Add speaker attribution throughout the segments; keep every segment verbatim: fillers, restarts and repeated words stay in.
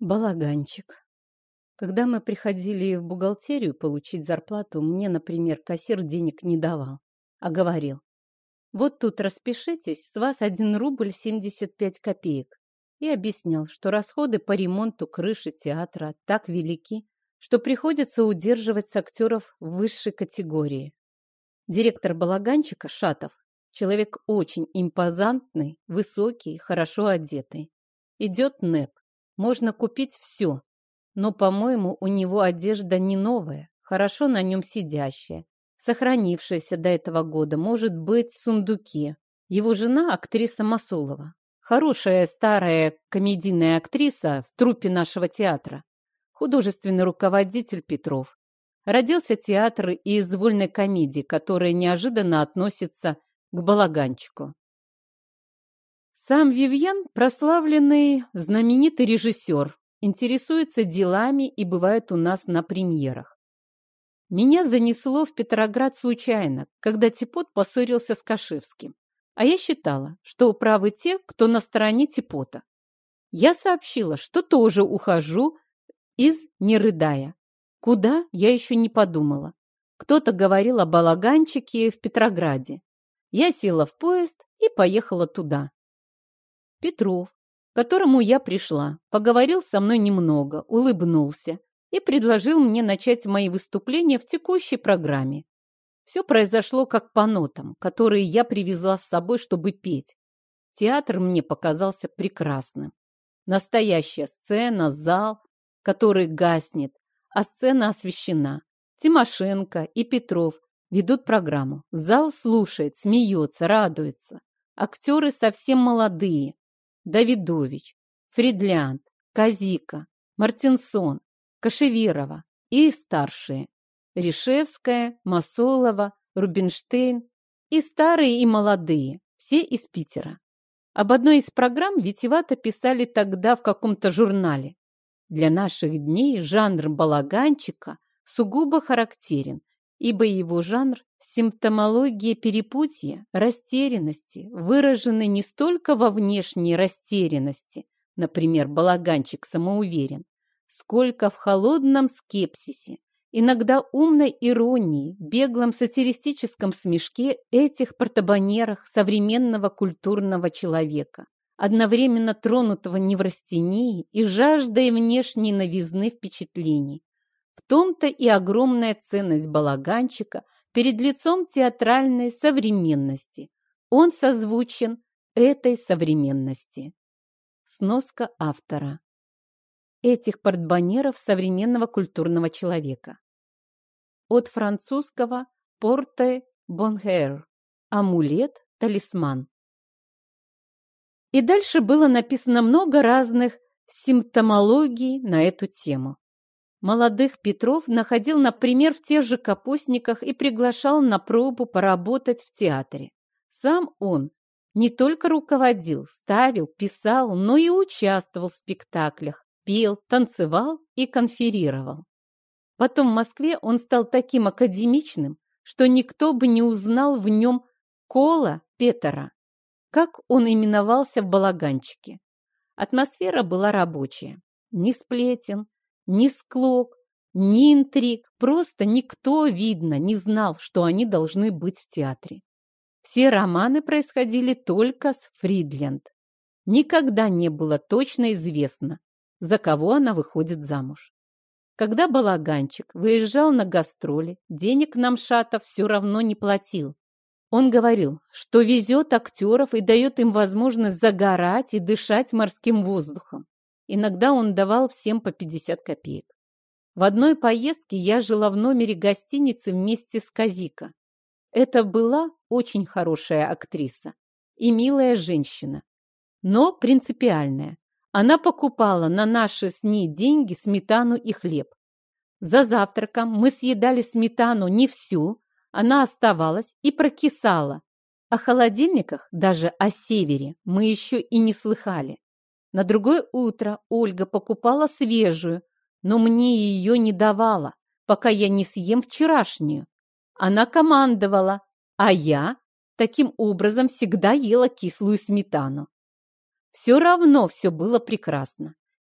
Speaker 1: Балаганчик. Когда мы приходили в бухгалтерию получить зарплату, мне, например, кассир денег не давал, а говорил: вот тут распишитесь, с вас один рубль семьдесят пять копеек. И объяснял, что расходы по ремонту крыши театра так велики, что приходится удерживать с актеров высшей категории. Директор балаганчика, Шатов, человек очень импозантный, высокий, хорошо одетый. Идет НЭП. Можно купить все, но, по-моему, у него одежда не новая, хорошо на нем сидящая, сохранившаяся до этого года, может быть, в сундуке. Его жена – актриса Масолова, хорошая старая комедийная актриса в труппе нашего театра, художественный руководитель Петров. Родился театр из вольной комедии, которая неожиданно относится к балаганчику. Сам Вивьен, прославленный, знаменитый режиссер, интересуется делами и бывает у нас на премьерах. Меня занесло в Петроград случайно, когда Типот поссорился с Кашевским, а я считала, что правы те, кто на стороне Типота. Я сообщила, что тоже ухожу из «Не рыдая». Куда, я еще не подумала. Кто-то говорил о балаганчике в Петрограде. Я села в поезд и поехала туда. Петров, к которому я пришла, поговорил со мной немного, улыбнулся и предложил мне начать мои выступления в текущей программе. Все произошло как по нотам, которые я привезла с собой, чтобы петь. Театр мне показался прекрасным. Настоящая сцена, зал, который гаснет, а сцена освещена. Тимошенко и Петров ведут программу. Зал слушает, смеется, радуется. Актеры совсем молодые. Давидович, Фридлянд, Казика, Мартинсон, Кашевирова и старшие. Ришевская, Масолова, Рубинштейн и старые, и молодые, все из Питера. Об одной из программ витиевато писали тогда в каком-то журнале. Для наших дней жанр балаганчика сугубо характерен, ибо его жанр – симптомология перепутья, растерянности, выраженной не столько во внешней растерянности, например, балаганчик самоуверен, сколько в холодном скепсисе, иногда умной иронии, беглом сатиристическом смешке этих портобанерах современного культурного человека, одновременно тронутого неврастенией и жаждой внешней новизны впечатлений. В том-то и огромная ценность балаганчика перед лицом театральной современности. Он созвучен этой современности. Сноска автора. Этих портбанеров современного культурного человека. От французского «порте бонхер» – амулет, талисман. И дальше было написано много разных симптомологий на эту тему. Молодых Петров находил, например, в тех же капустниках и приглашал на пробу поработать в театре. Сам он не только руководил, ставил, писал, но и участвовал в спектаклях, пел, танцевал и конферировал. Потом в Москве он стал таким академичным, что никто бы не узнал в нем Кола Петера, как он именовался в балаганчике. Атмосфера была рабочая. Ни сплетен, ни склок, ни интриг, просто никто, видно, не знал, что они должны быть в театре. Все романы происходили только с Фридлянд. Никогда не было точно известно, за кого она выходит замуж. Когда балаганчик выезжал на гастроли, денег нам Шатов все равно не платил. Он говорил, что везет актеров и дает им возможность загорать и дышать морским воздухом. Иногда он давал всем по пятьдесят копеек. В одной поездке я жила в номере гостиницы вместе с Казика. Это была очень хорошая актриса и милая женщина, но принципиальная. Она покупала на наши с ней деньги сметану и хлеб. За завтраком мы съедали сметану не всю, она оставалась и прокисала. О холодильниках, даже о севере, мы еще и не слыхали. На другое утро Ольга покупала свежую, но мне ее не давала, пока я не съем вчерашнюю. Она командовала, а я таким образом всегда ела кислую сметану. Все равно все было прекрасно.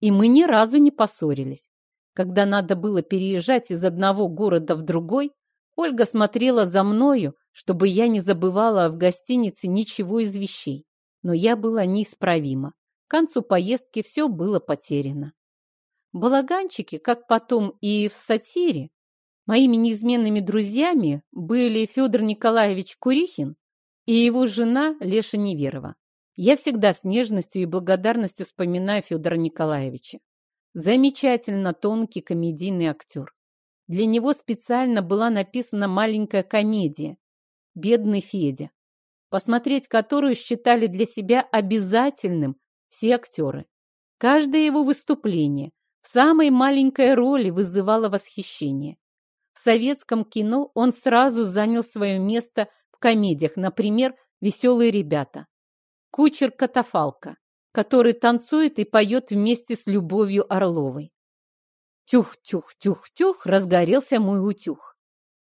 Speaker 1: и мы ни разу не поссорились. Когда надо было переезжать из одного города в другой, Ольга смотрела за мною, чтобы я не забывала в гостинице ничего из вещей. Но я была неисправима. К концу поездки все было потеряно. Балаганчики, как потом и в сатире, моими неизменными друзьями были Федор Николаевич Курихин и его жена Леша Неверова. Я всегда с нежностью и благодарностью вспоминаю Федора Николаевича. Замечательно тонкий комедийный актер. Для него специально была написана маленькая комедия «Бедный Федя», посмотреть которую считали для себя обязательным все актеры. Каждое его выступление в самой маленькой роли вызывало восхищение. В советском кино он сразу занял свое место в комедиях, например, «Веселые ребята», «Кучер Катафалка», который танцует и поет вместе с Любовью Орловой. Тюх-тюх-тюх-тюх, разгорелся мой утюг.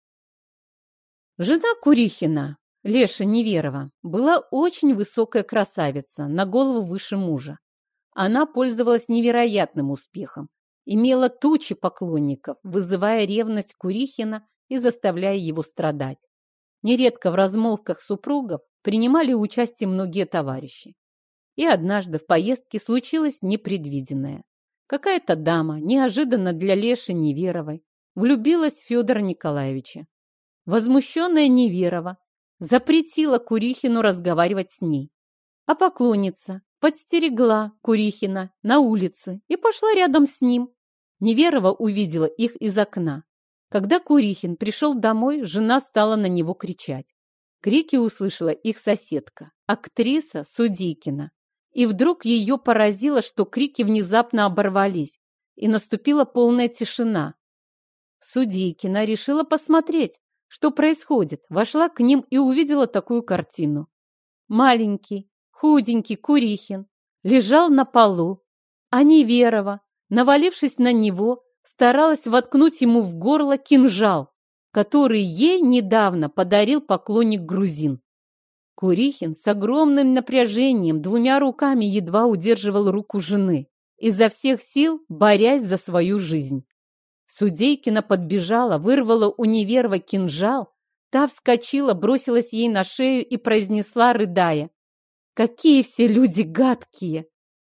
Speaker 1: Жена Курихина, Леша Неверова, была очень высокая красавица, на голову выше мужа. Она пользовалась невероятным успехом, имела тучи поклонников, вызывая ревность Курихина и заставляя его страдать. Нередко в размолвках супругов принимали участие многие товарищи. И однажды в поездке случилось непредвиденное. Какая-то дама, неожиданно для Леши Неверовой, влюбилась в Федора Николаевича. Возмущенная Неверова запретила Курихину разговаривать с ней. А поклонница подстерегла Курихина на улице и пошла рядом с ним. Неверова увидела их из окна. Когда Курихин пришел домой, жена стала на него кричать. Крики услышала их соседка, актриса Судейкина. И вдруг ее поразило, что крики внезапно оборвались, и наступила полная тишина. Судейкина решила посмотреть, что происходит, вошла к ним и увидела такую картину. Маленький, худенький Курихин лежал на полу, а Неверова, навалившись на него, старалась воткнуть ему в горло кинжал, который ей недавно подарил поклонник-грузин. Курихин с огромным напряжением двумя руками едва удерживал руку жены, изо всех сил борясь за свою жизнь. Судейкина подбежала, вырвала у Неверова кинжал, та вскочила, бросилась ей на шею и произнесла, рыдая: «Какие все люди гадкие!»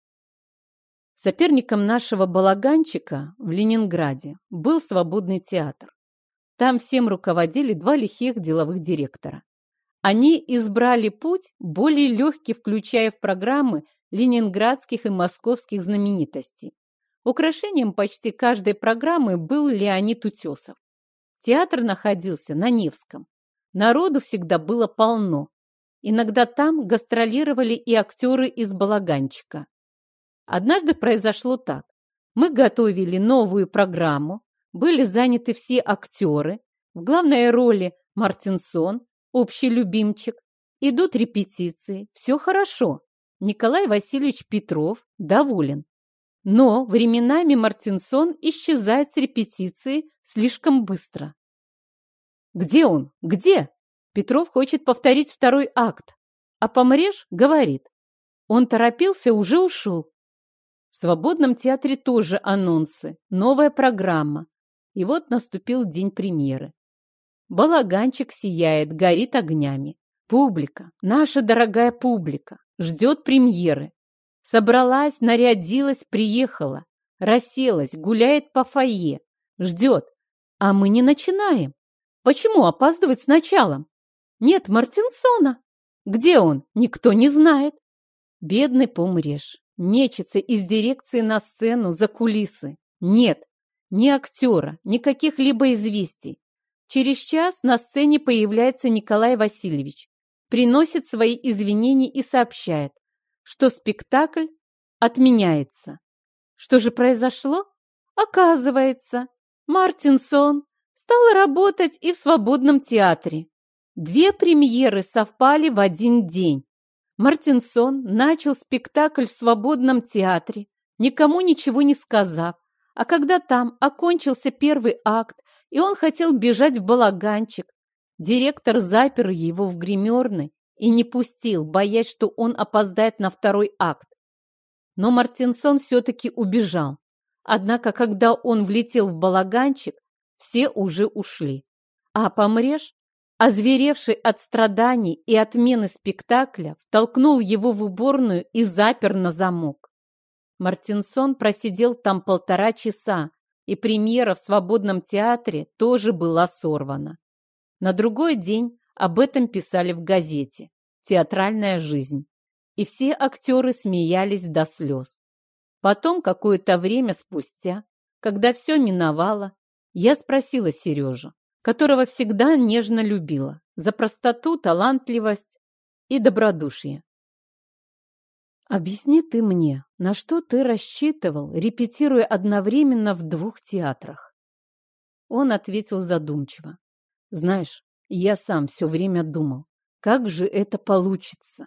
Speaker 1: Соперником нашего балаганчика в Ленинграде был свободный театр. Там всем руководили два лихих деловых директора. Они избрали путь более легкий, включая в программы ленинградских и московских знаменитостей. Украшением почти каждой программы был Леонид Утесов. Театр находился на Невском. Народу всегда было полно. Иногда там гастролировали и актеры из балаганчика. Однажды произошло так. Мы готовили новую программу, были заняты все актеры, в главной роли Мартинсон, общий любимчик. Идут репетиции, все хорошо. Николай Васильевич Петров доволен. Но временами Мартинсон исчезает с репетиции слишком быстро. Где он? Где? Петров хочет повторить второй акт. А Помреж говорит. Он торопился, уже ушел. В свободном театре тоже анонсы, новая программа. И вот наступил день премьеры. Балаганчик сияет, горит огнями. Публика, наша дорогая публика, ждет премьеры. Собралась, нарядилась, приехала, расселась, гуляет по фойе, ждет. А мы не начинаем. Почему опаздывать с началом? Нет Мартинсона. Где он? Никто не знает. Бедный Помреж мечется из дирекции на сцену, за кулисы. Нет, ни актера, ни каких-либо известий. Через час на сцене появляется Николай Васильевич, приносит свои извинения и сообщает, что спектакль отменяется. Что же произошло? Оказывается, Мартинсон стал работать и в свободном театре. Две премьеры совпали в один день. Мартинсон начал спектакль в свободном театре, никому ничего не сказав, а когда там окончился первый акт, и он хотел бежать в балаганчик, директор запер его в гримерной и не пустил, боясь, что он опоздает на второй акт. Но Мартинсон все-таки убежал. Однако, когда он влетел в балаганчик, все уже ушли. А Помреж, озверевший от страданий и отмены спектакля, втолкнул его в уборную и запер на замок. Мартинсон просидел там полтора часа, и премьера в свободном театре тоже была сорвана. На другой день об этом писали в газете «Театральная жизнь», и все актеры смеялись до слез. Потом, какое-то время спустя, когда все миновало, я спросила Сережу, которого всегда нежно любила, за простоту, талантливость и добродушие. «Объясни ты мне, на что ты рассчитывал, репетируя одновременно в двух театрах?» Он ответил задумчиво. «Знаешь, я сам все время думал, как же это получится.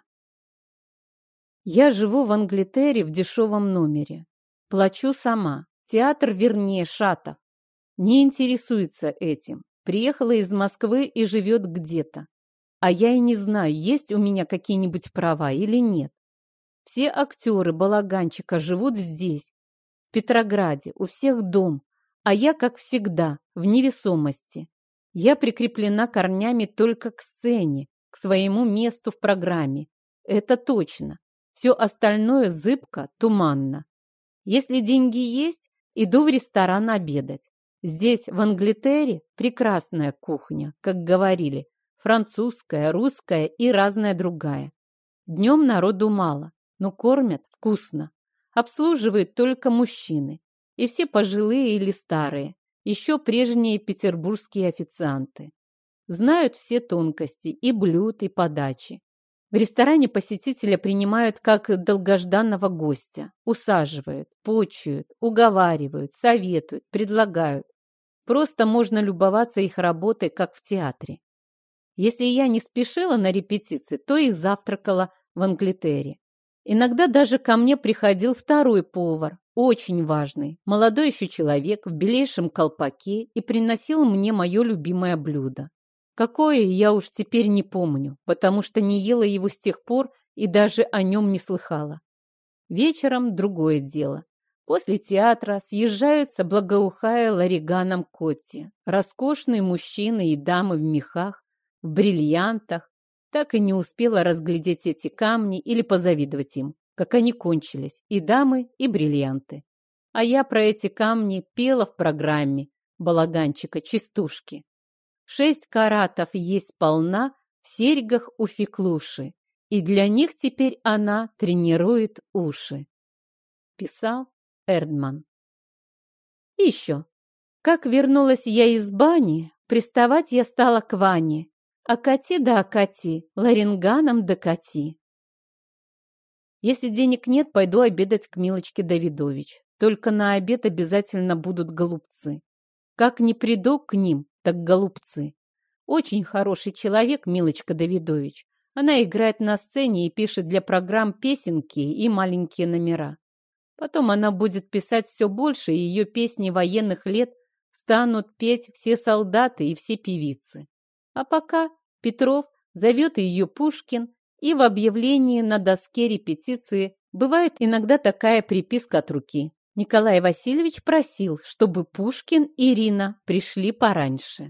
Speaker 1: Я живу в Англитере в дешевом номере. Плачу сама. Театр, вернее, Шатов, не интересуется этим. Приехала из Москвы и живет где-то. А я и не знаю, есть у меня какие-нибудь права или нет. Все актеры балаганчика живут здесь, в Петрограде, у всех дом, а я, как всегда, в невесомости. Я прикреплена корнями только к сцене, к своему месту в программе. Это точно. Все остальное зыбко, туманно. Если деньги есть, иду в ресторан обедать. Здесь, в Англитере, прекрасная кухня, как говорили, французская, русская и разная другая. Днем народу мало, но кормят вкусно. Обслуживают только мужчины. И все пожилые или старые, еще прежние петербургские официанты. Знают все тонкости и блюд, и подачи. В ресторане посетителя принимают как долгожданного гостя, усаживают, почуют, уговаривают, советуют, предлагают. Просто можно любоваться их работой, как в театре. Если я не спешила на репетиции, то и завтракала в Англитере. Иногда даже ко мне приходил второй повар, очень важный, молодой еще человек в белейшем колпаке, и приносил мне мое любимое блюдо. Какое, я уж теперь не помню, потому что не ела его с тех пор и даже о нем не слыхала. Вечером другое дело. После театра съезжаются, благоухая лариганом Котти, роскошные мужчины и дамы в мехах, в бриллиантах. Так и не успела разглядеть эти камни или позавидовать им, как они кончились, и дамы, и бриллианты. А я про эти камни пела в программе балаганчика «Частушки». Шесть каратов есть сполна в серьгах у Феклуши, и для них теперь она тренирует уши. Писал Эрдман. И еще. Как вернулась я из бани, приставать я стала к Ване. Окати да окати, ларинганом докати. Если денег нет, пойду обедать к Милочке Давидович. Только на обед обязательно будут голубцы. Как не приду к ним, так голубцы. Очень хороший человек, Милочка Давидович. Она играет на сцене и пишет для программ песенки и маленькие номера. Потом она будет писать все больше, и ее песни военных лет станут петь все солдаты и все певицы. А пока Петров зовет ее Пушкин, и в объявлении на доске репетиции бывает иногда такая приписка от руки. Николай Васильевич просил, чтобы Пушкин и Ирина пришли пораньше.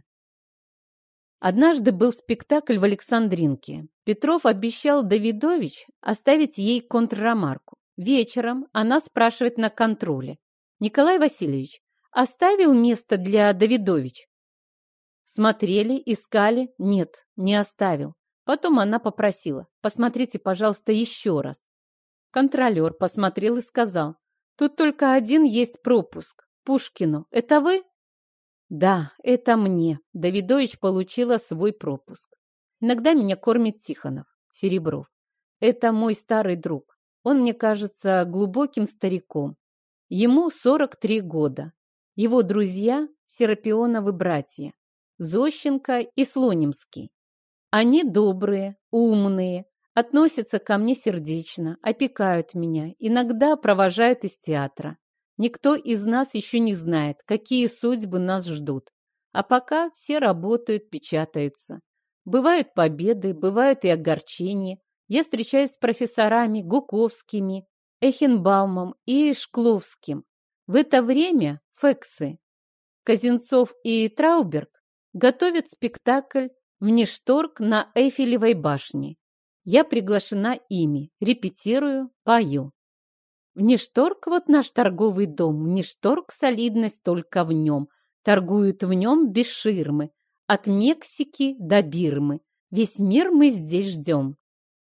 Speaker 1: Однажды был спектакль в Александринке. Петров обещал Давидович оставить ей контррамарку. Вечером она спрашивает на контроле: «Николай Васильевич, оставил место для Давидович?» Смотрели, искали. Нет, не оставил. Потом она попросила: «Посмотрите, пожалуйста, еще раз». Контролер посмотрел и сказал: «Тут только один есть пропуск. Пушкину. Это вы?» «Да, это мне». Давидович получила свой пропуск. Иногда меня кормит Тихонов, Серебров. Это мой старый друг. Он мне кажется глубоким стариком. Ему сорок три года. Его друзья – Серапионовы братья, Зощенко и Слонимский. Они добрые, умные, относятся ко мне сердечно, опекают меня, иногда провожают из театра. Никто из нас еще не знает, какие судьбы нас ждут. А пока все работают, печатаются. Бывают победы, бывают и огорчения. Я встречаюсь с профессорами Гуковскими, Эхенбаумом и Шкловским. В это время Фексы, Козинцов и Трауберг готовят спектакль «Внешторг» на Эйфелевой башне. Я приглашена ими, репетирую, пою. Внешторг вот наш торговый дом, внешторг солидность только в нем. Торгуют в нем без ширмы, от Мексики до Бирмы. Весь мир мы здесь ждем.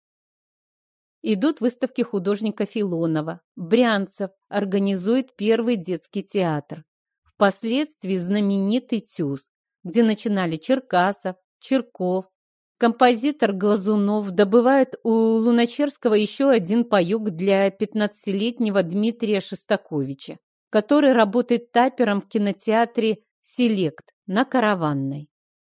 Speaker 1: Идут выставки художника Филонова. Брянцев организует первый детский театр. Впоследствии знаменитый ТЮЗ, где начинали Черкасов, Чирков. Композитор Глазунов добывает у Луначарского еще один паёк для пятнадцатилетнего Дмитрия Шостаковича, который работает тапером в кинотеатре «Селект» на Караванной.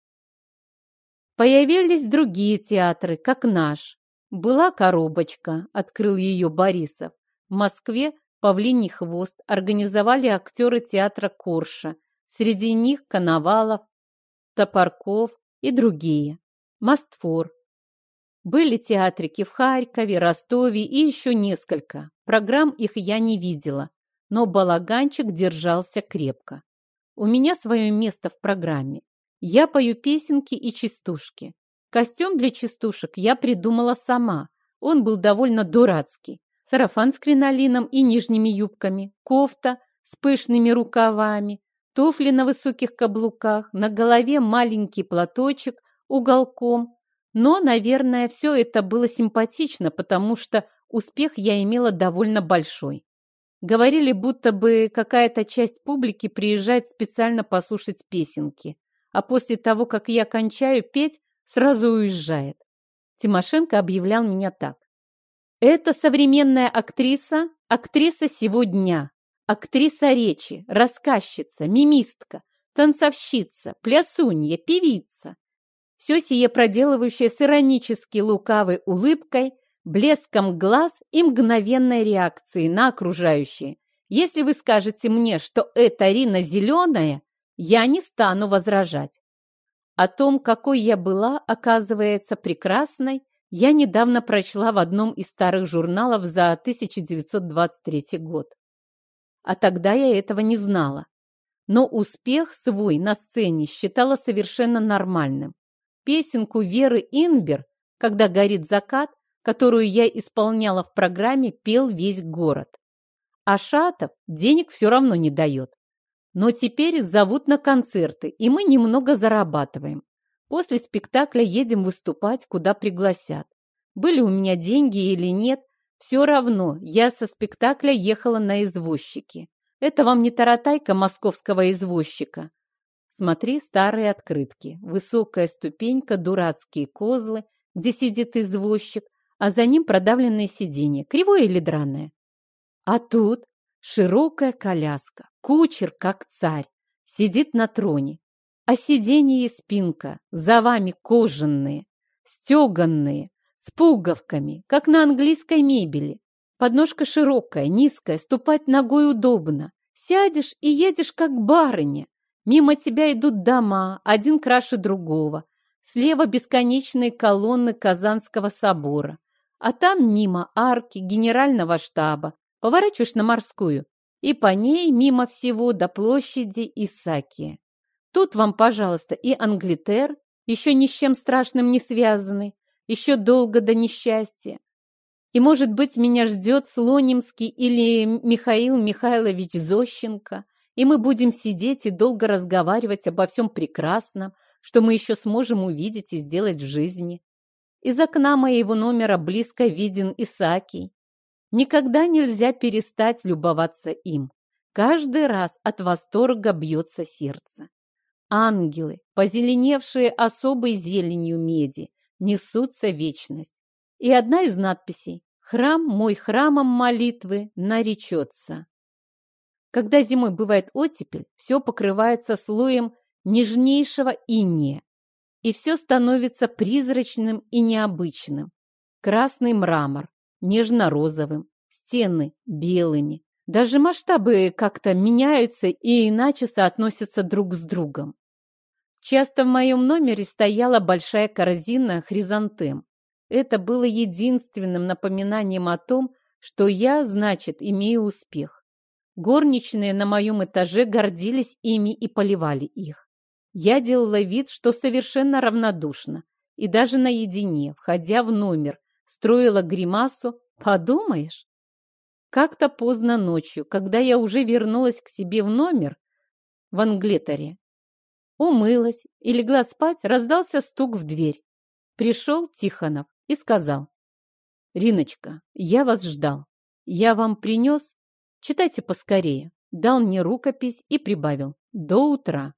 Speaker 1: Появились другие театры, как наш. Была «Коробочка», открыл ее Борисов. В Москве «Павлиний хвост» организовали актеры театра Корша. Среди них Коновалов, Топорков и другие. Мостфор. Были театрики в Харькове, Ростове и еще несколько. Программ их я не видела, но балаганчик держался крепко. У меня свое место в программе. Я пою песенки и частушки. Костюм для частушек я придумала сама. Он был довольно дурацкий. Сарафан с кринолином и нижними юбками, кофта с пышными рукавами, туфли на высоких каблуках, на голове маленький платочек уголком. Но, наверное, все это было симпатично, потому что успех я имела довольно большой. Говорили, будто бы какая-то часть публики приезжает специально послушать песенки, а после того, как я кончаю петь, сразу уезжает. Тимошенко объявлял меня так. Это современная актриса, актриса сего дня, актриса речи, рассказчица, мимистка, танцовщица, плясунья, певица. Все сие проделывающее с иронически лукавой улыбкой, блеском глаз и мгновенной реакцией на окружающие. Если вы скажете мне, что это Рина Зеленая, я не стану возражать. О том, какой я была, оказывается, прекрасной, я недавно прочла в одном из старых журналов за тысяча девятьсот двадцать третий год. А тогда я этого не знала. Но успех свой на сцене считала совершенно нормальным. Песенку Веры Инбер «Когда горит закат», которую я исполняла в программе, пел весь город. А Шатов денег все равно не дает. Но теперь зовут на концерты, и мы немного зарабатываем. После спектакля едем выступать, куда пригласят. Были у меня деньги или нет, все равно я со спектакля ехала на извозчике. Это вам не таратайка московского извозчика. Смотри старые открытки. Высокая ступенька, дурацкие козлы, где сидит извозчик, а за ним продавленное сиденье, кривое или драное. А тут широкая коляска, кучер, как царь, сидит на троне, а сиденье и спинка за вами кожаные, стеганные, с пуговками, как на английской мебели. Подножка широкая, низкая, ступать ногой удобно. Сядешь и едешь, как барыня. Мимо тебя идут дома, один краше другого. Слева бесконечные колонны Казанского собора, а там мимо арки Генерального штаба. Поворачиваешь на Морскую, и по ней мимо всего до площади Исаакия. Тут вам, пожалуйста, и Англитер, еще ни с чем страшным не связанный, еще долго до несчастья. И, может быть, меня ждет Слонимский или Михаил Михайлович Зощенко, и мы будем сидеть и долго разговаривать обо всем прекрасном, что мы еще сможем увидеть и сделать в жизни. Из окна моего номера близко виден Исаакий. Никогда нельзя перестать любоваться им. Каждый раз от восторга бьется сердце. Ангелы, позеленевшие особой зеленью меди, несутся в вечность. И одна из надписей «Храм мой храмом молитвы наречется». Когда зимой бывает оттепель, все покрывается слоем нежнейшего инея, и все становится призрачным и необычным. Красный мрамор, нежно-розовым, стены белыми. Даже масштабы как-то меняются и иначе соотносятся друг с другом. Часто в моем номере стояла большая корзина хризантем. Это было единственным напоминанием о том, что я, значит, имею успех. Горничные на моем этаже гордились ими и поливали их. Я делала вид, что совершенно равнодушна, и даже наедине, входя в номер, строила гримасу «подумаешь». Как-то поздно ночью, когда я уже вернулась к себе в номер в Англетере, умылась и легла спать, раздался стук в дверь. Пришел Тихонов и сказал: «Риночка, я вас ждал. Я вам принес? Читайте поскорее». Дал мне рукопись и прибавил: «До утра».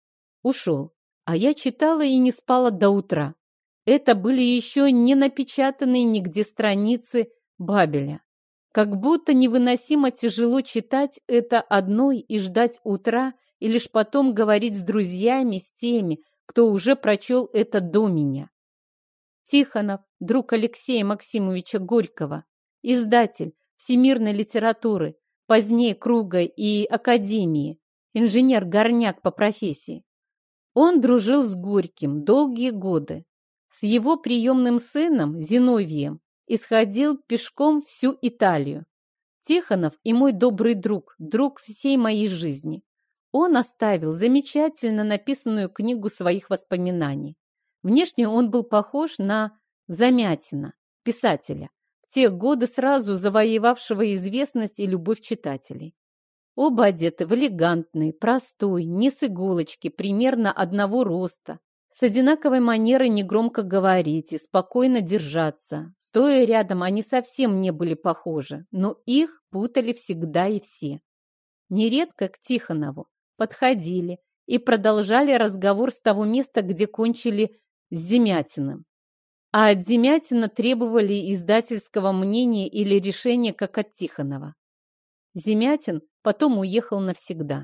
Speaker 1: Ушел, а я читала и не спала до утра. Это были еще не напечатанные нигде страницы Бабеля. Как будто невыносимо тяжело читать это одной и ждать утра, и лишь потом говорить с друзьями, с теми, кто уже прочел это до меня. Тихонов, друг Алексея Максимовича Горького, издатель всемирной литературы, позднее Круга и Академии, инженер-горняк по профессии. Он дружил с Горьким долгие годы. С его приемным сыном Зиновием исходил пешком всю Италию. Тихонов и мой добрый друг, друг всей моей жизни. Он оставил замечательно написанную книгу своих воспоминаний. Внешне он был похож на Замятина, писателя, в те годы сразу завоевавшего известность и любовь читателей. Оба одеты в элегантный, простой, не с иголочки, примерно одного роста, с одинаковой манерой негромко говорить и спокойно держаться. Стоя рядом, они совсем не были похожи, но их путали всегда и все. Нередко к Тихонову подходили и продолжали разговор с того места, где кончили с Замятиным. А от Замятина требовали издательского мнения или решения, как от Тихонова. Замятин потом уехал навсегда.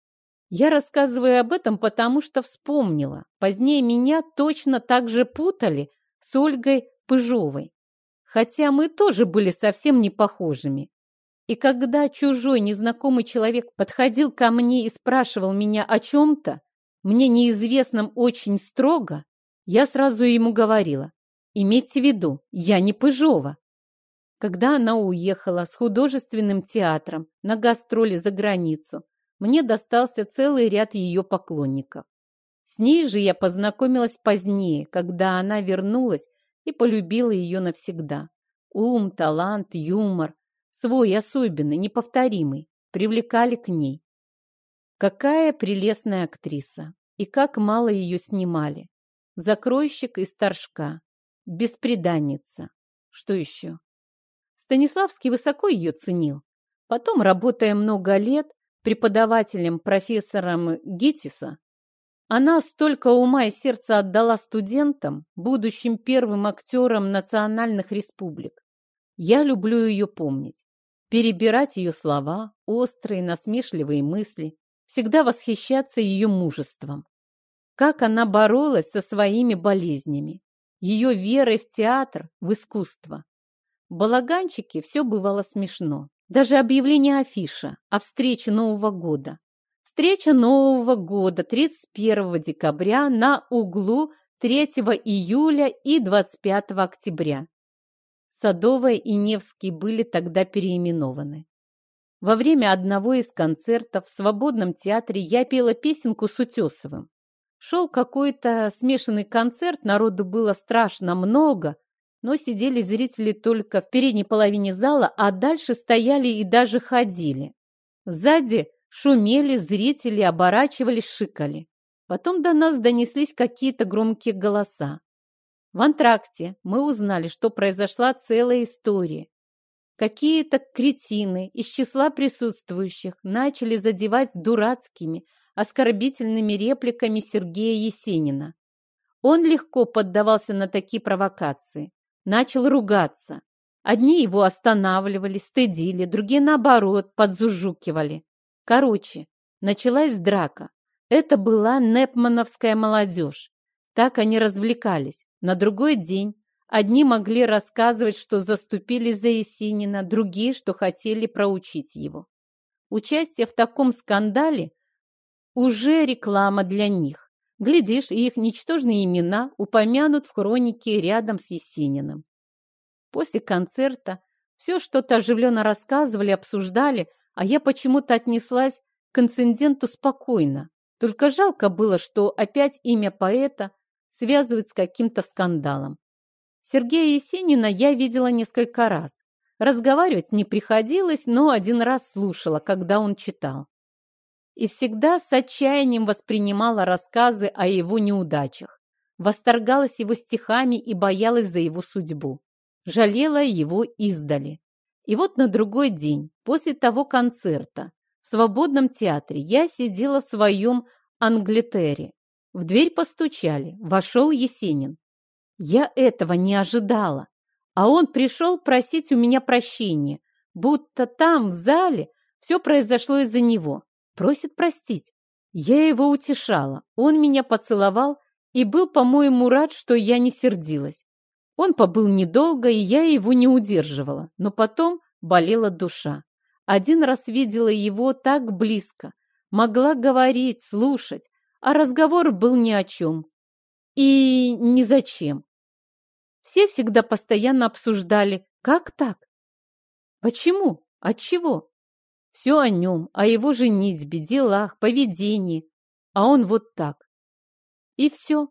Speaker 1: Я рассказываю об этом, потому что вспомнила. Позднее меня точно так же путали с Ольгой Пыжовой, хотя мы тоже были совсем не похожими. И когда чужой незнакомый человек подходил ко мне и спрашивал меня о чем-то, мне неизвестном очень строго, я сразу ему говорила: имейте в виду, я не Пыжова. Когда она уехала с художественным театром на гастроли за границу, мне достался целый ряд ее поклонников. С ней же я познакомилась позднее, когда она вернулась и полюбила ее навсегда. Ум, талант, юмор, свой особенный, неповторимый, привлекали к ней. Какая прелестная актриса! И как мало ее снимали! Закройщик из Торжка, бесприданница. Что еще? Станиславский высоко ее ценил. Потом, работая много лет преподавателем профессором Гитиса, она столько ума и сердца отдала студентам, будущим первым актерам национальных республик. Я люблю ее помнить, перебирать ее слова, острые, насмешливые мысли, всегда восхищаться ее мужеством. Как она боролась со своими болезнями, ее верой в театр, в искусство. В балаганчике все бывало смешно. Даже объявление афиша о встрече Нового года. Встреча Нового года тридцать первого декабря на углу третьего июля и двадцать пятого октября. Садовая и Невский были тогда переименованы. Во время одного из концертов в Свободном театре я пела песенку с Утесовым. Шел какой-то смешанный концерт, народу было страшно много, но сидели зрители только в передней половине зала, а дальше стояли и даже ходили. Сзади шумели, зрители оборачивались, шикали. Потом до нас донеслись какие-то громкие голоса. В антракте мы узнали, что произошла целая история. Какие-то кретины из числа присутствующих начали задевать дурацкими, оскорбительными репликами Сергея Есенина. Он легко поддавался на такие провокации. Начал ругаться. Одни его останавливали, стыдили, другие, наоборот, подзужукивали. Короче, началась драка. Это была непмановская молодежь. Так они развлекались. На другой день одни могли рассказывать, что заступили за Есенина, другие, что хотели проучить его. Участие в таком скандале уже реклама для них. Глядишь, и их ничтожные имена упомянут в хронике рядом с Есениным. После концерта Все что-то оживленно рассказывали, обсуждали, а я почему-то отнеслась к инциденту спокойно. Только жалко было, что опять имя поэта связывают с каким-то скандалом. Сергея Есенина я видела несколько раз. Разговаривать не приходилось, но один раз слушала, когда он читал. И всегда с отчаянием воспринимала рассказы о его неудачах. Восторгалась его стихами и боялась за его судьбу. Жалела его издали. И вот на другой день, после того концерта, в свободном театре, я сидела в своем англитере. В дверь постучали, вошел Есенин. Я этого не ожидала, а он пришел просить у меня прощения, будто там, в зале, все произошло из-за него. Просит простить. Я его утешала, он меня поцеловал и был, по-моему, рад, что я не сердилась. Он побыл недолго, и я его не удерживала, но потом болела душа. Один раз видела его так близко, могла говорить, слушать, а разговор был ни о чем. И ни зачем. Все всегда постоянно обсуждали, как так? Почему? Отчего? Все о нем, о его женитьбе, делах, поведении. А он вот так. И все.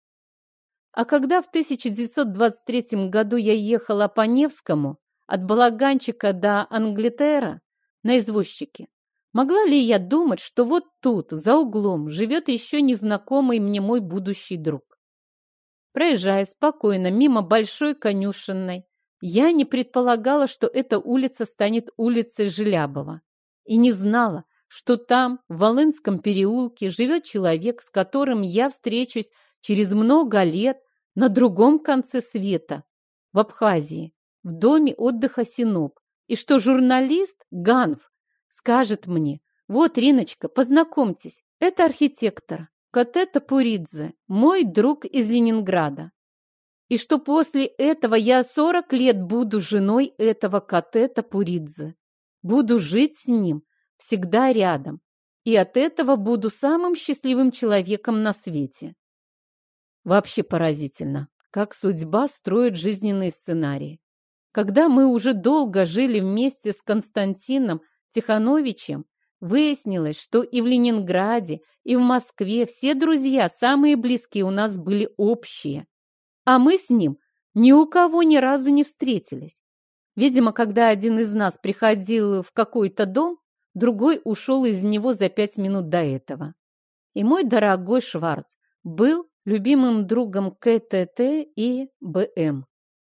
Speaker 1: А когда в тысяча девятьсот двадцать третьем году я ехала по Невскому от Балаганчика до Англитера на извозчике, могла ли я думать, что вот тут, за углом, живет еще незнакомый мне мой будущий друг? Проезжая спокойно мимо большой конюшенной, я не предполагала, что эта улица станет улицей Желябова, и не знала, что там, в Волынском переулке, живет человек, с которым я встречусь через много лет на другом конце света, в Абхазии, в доме отдыха Синоп, и что журналист Ганф скажет мне: «Вот, Риночка, познакомьтесь, это архитектор Коте Топуридзе, мой друг из Ленинграда». И что после этого я сорок лет буду женой этого Коте Топуридзе, буду жить с ним, всегда рядом, и от этого буду самым счастливым человеком на свете. Вообще поразительно, как судьба строит жизненные сценарии. Когда мы уже долго жили вместе с Константином Тихановичем, выяснилось, что и в Ленинграде, и в Москве все друзья, самые близкие у нас, были общие. А мы с ним ни у кого ни разу не встретились. Видимо, когда один из нас приходил в какой-то дом, другой ушел из него за пять минут до этого. И мой дорогой Шварц был любимым другом КТТ и БМ.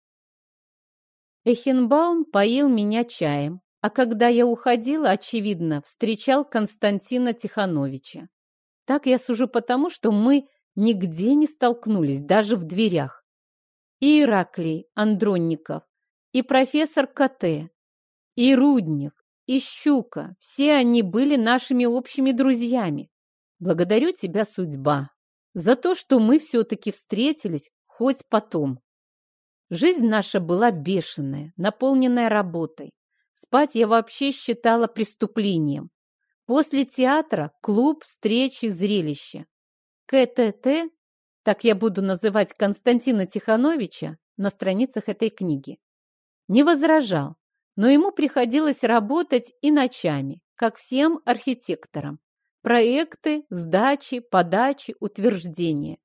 Speaker 1: Эхенбаум поил меня чаем, а когда я уходила, очевидно, встречал Константина Тихановича. Так я сужу потому, что мы нигде не столкнулись, даже в дверях. И Ираклий Андронников, и профессор Коте, и Руднев, и Щука, все они были нашими общими друзьями. Благодарю тебя, судьба, за то, что мы все-таки встретились хоть потом. Жизнь наша была бешеная, наполненная работой. Спать я вообще считала преступлением. После театра клуб, встречи, зрелища. КТТ, так я буду называть Константина Тихановича на страницах этой книги, не возражал, но ему приходилось работать и ночами, как всем архитекторам. Проекты, сдачи, подачи, утверждения.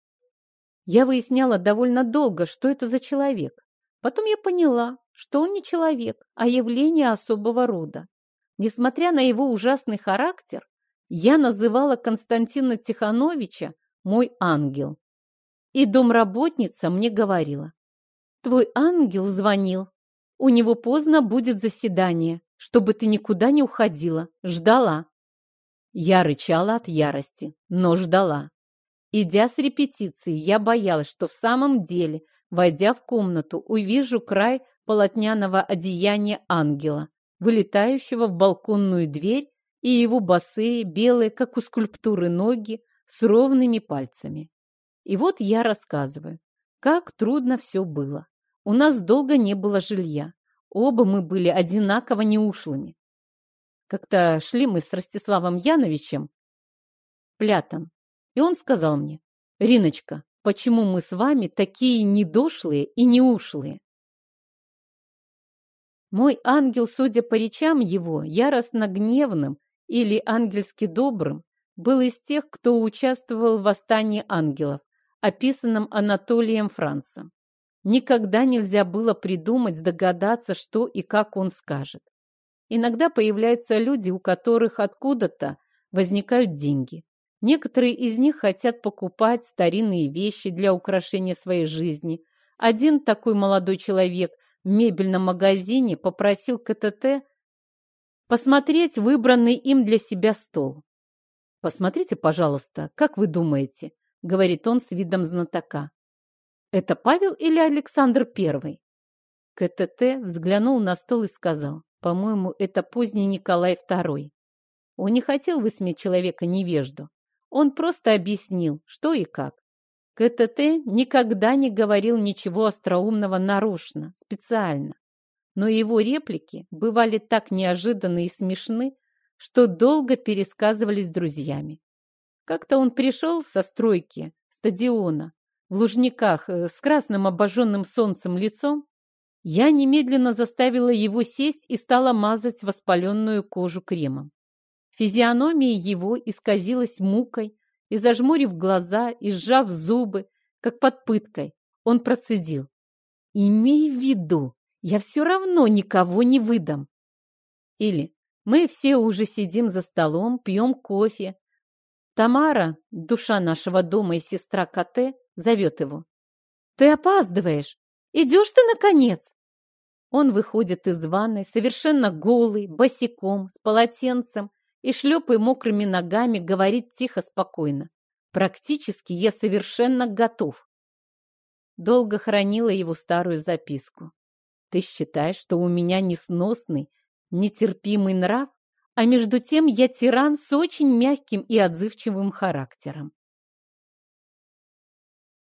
Speaker 1: Я выясняла довольно долго, что это за человек. Потом я поняла, что он не человек, а явление особого рода. Несмотря на его ужасный характер, я называла Константина Тихановича мой ангел. И домработница мне говорила: «Твой ангел звонил. У него поздно будет заседание, чтобы ты никуда не уходила. Ждала». Я рычала от ярости, но ждала. Идя с репетиции, я боялась, что в самом деле, войдя в комнату, увижу край полотняного одеяния ангела, вылетающего в балконную дверь, и его босые, белые, как у скульптуры, ноги с ровными пальцами. И вот я рассказываю, как трудно все было. У нас долго не было жилья. Оба мы были одинаково неушлыми. Как-то шли мы с Ростиславом Яновичем Плятом, и он сказал мне: «Риночка, почему мы с вами такие недошлые и неушлые?» Мой ангел, судя по речам его, яростно гневным или ангельски добрым, был из тех, кто участвовал в восстании ангелов, описанном Анатолием Францем. Никогда нельзя было придумать, догадаться, что и как он скажет. Иногда появляются люди, у которых откуда-то возникают деньги. Некоторые из них хотят покупать старинные вещи для украшения своей жизни. Один такой молодой человек в мебельном магазине попросил КТТ посмотреть выбранный им для себя стол. «Посмотрите, пожалуйста, как вы думаете?» — говорит он с видом знатока. «Это Павел или Александр Первый?» КТТ взглянул на стол и сказал: «По-моему, это поздний Николай Второй». Он не хотел высмеять человека-невежду. Он просто объяснил, что и как. КТТ никогда не говорил ничего остроумного нарочно, специально. Но его реплики бывали так неожиданны и смешны, что долго пересказывались с друзьями. Как-то он пришел со стройки стадиона в Лужниках с красным обожженным солнцем лицом. Я немедленно заставила его сесть и стала мазать воспаленную кожу кремом. Физиономия его исказилась мукой, и, зажмурив глаза и сжав зубы, как под пыткой, он процедил: «Имей в виду, я все равно никого не выдам». Или: «Мы все уже сидим за столом, пьем кофе. Тамара, душа нашего дома и сестра КТ, зовет его. Ты опаздываешь! Идешь ты, наконец!» Он выходит из ванной, совершенно голый, босиком, с полотенцем, и, шлепая мокрыми ногами, говорит тихо, спокойно: «Практически я совершенно готов». Долго хранила его старую записку. «Ты считаешь, что у меня несносный, нетерпимый нрав, а между тем я тиран с очень мягким и отзывчивым характером.